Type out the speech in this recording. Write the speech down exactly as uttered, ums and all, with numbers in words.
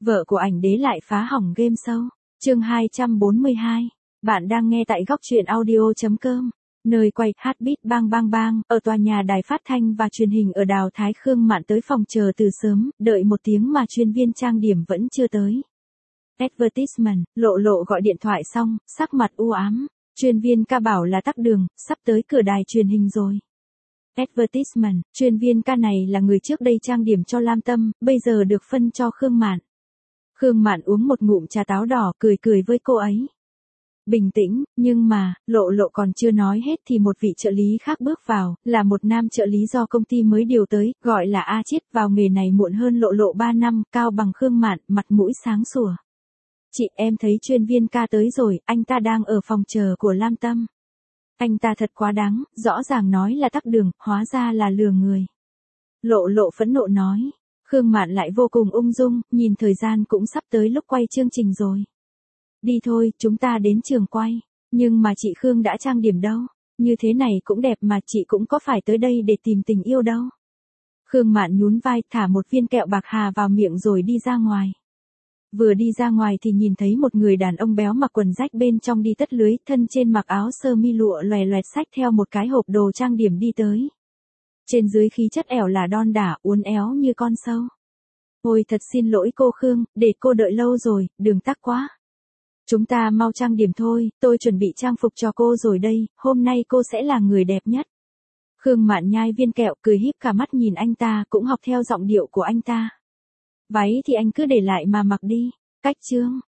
Vợ của ảnh đế lại phá hỏng game show. Chương hai trăm bốn mươi hai. Bạn đang nghe tại góc truyện audio chấm com. Nơi quay Heartbeat bang bang bang, ở tòa nhà đài phát thanh và truyền hình ở Đào Thái Khương Mạn tới phòng chờ từ sớm, đợi một tiếng mà chuyên viên trang điểm vẫn chưa tới. Advertisement, Lộ Lộ gọi điện thoại xong, sắc mặt u ám. Chuyên viên ca bảo là tắc đường, sắp tới cửa đài truyền hình rồi. Advertisement, chuyên viên ca này là người trước đây trang điểm cho Lam Tâm, bây giờ được phân cho Khương Mạn. Khương Mạn uống một ngụm trà táo đỏ, cười cười với cô ấy. Bình tĩnh, nhưng mà, Lộ Lộ còn chưa nói hết thì một vị trợ lý khác bước vào, là một nam trợ lý do công ty mới điều tới, gọi là A Chiết, vào nghề này muộn hơn Lộ Lộ ba năm, cao bằng Khương Mạn, mặt mũi sáng sủa. Chị, em thấy chuyên viên ca tới rồi, anh ta đang ở phòng chờ của Lam Tâm. Anh ta thật quá đáng, rõ ràng nói là tắc đường, hóa ra là lừa người. Lộ Lộ phẫn nộ nói. Khương Mạn lại vô cùng ung dung, nhìn thời gian cũng sắp tới lúc quay chương trình rồi. Đi thôi, chúng ta đến trường quay. Nhưng mà chị Khương đã trang điểm đâu. Như thế này cũng đẹp mà, chị cũng có phải tới đây để tìm tình yêu đâu. Khương Mạn nhún vai, thả một viên kẹo bạc hà vào miệng rồi đi ra ngoài. Vừa đi ra ngoài thì nhìn thấy một người đàn ông béo mặc quần rách bên trong đi tất lưới, thân trên mặc áo sơ mi lụa loè loẹt xách theo một cái hộp đồ trang điểm đi tới. Trên dưới khí chất ẻo là đon đả, uốn éo như con sâu. Ôi thật xin lỗi cô Khương, để cô đợi lâu rồi, đường tắc quá. Chúng ta mau trang điểm thôi, tôi chuẩn bị trang phục cho cô rồi đây, hôm nay cô sẽ là người đẹp nhất. Khương Mạn nhai viên kẹo, cười híp cả mắt nhìn anh ta, cũng học theo giọng điệu của anh ta. Váy thì anh cứ để lại mà mặc đi. Cách chương.